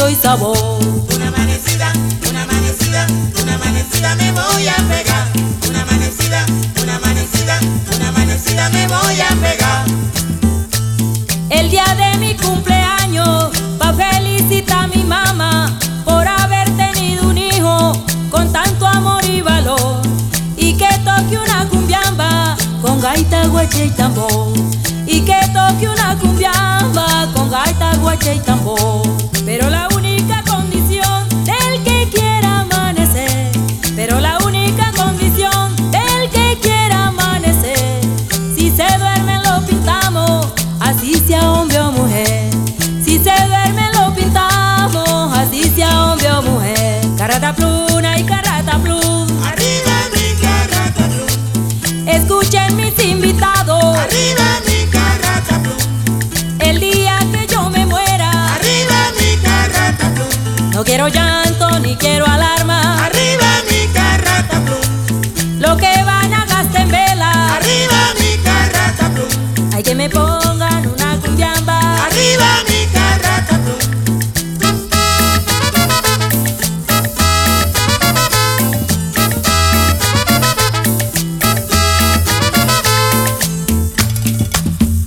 gusto y sabor. Una amanecida, una amanecida, una amanecida me voy a pegar. Una amanecida, una amanecida, una amanecida me voy a pegar. El día de mi cumpleaños, pa' felicitar a mi mamá por haber tenido un hijo con tanto amor y valor. Y que toque una cumbiamba con gaita, guache y tambor. Y que toque una cumbiamba con gaita, guache y tambor. Pero la única condición del que quiera amanecer, pero la única condición del que quiera amanecer, si se duerme lo pintamos, así sea hombre o mujer. Si se duerme lo pintamos, así sea hombre o mujer. Carata pluna y carata plum, Arriba mi carrata plum, escuchen mis invitados. arriba mi carrata plum, El día que yo me muera, arriba mi carrata plum, no quiero llanto ni quiero alarma. arriba mi carrata plum, Lo que van a gastar en vela, arriba mi carrata plum, hay que me pongan una cumbiamba. arriba mi carrata plum.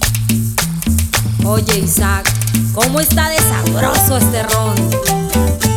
Oye Isaac, ¿cómo está de sabroso este ron?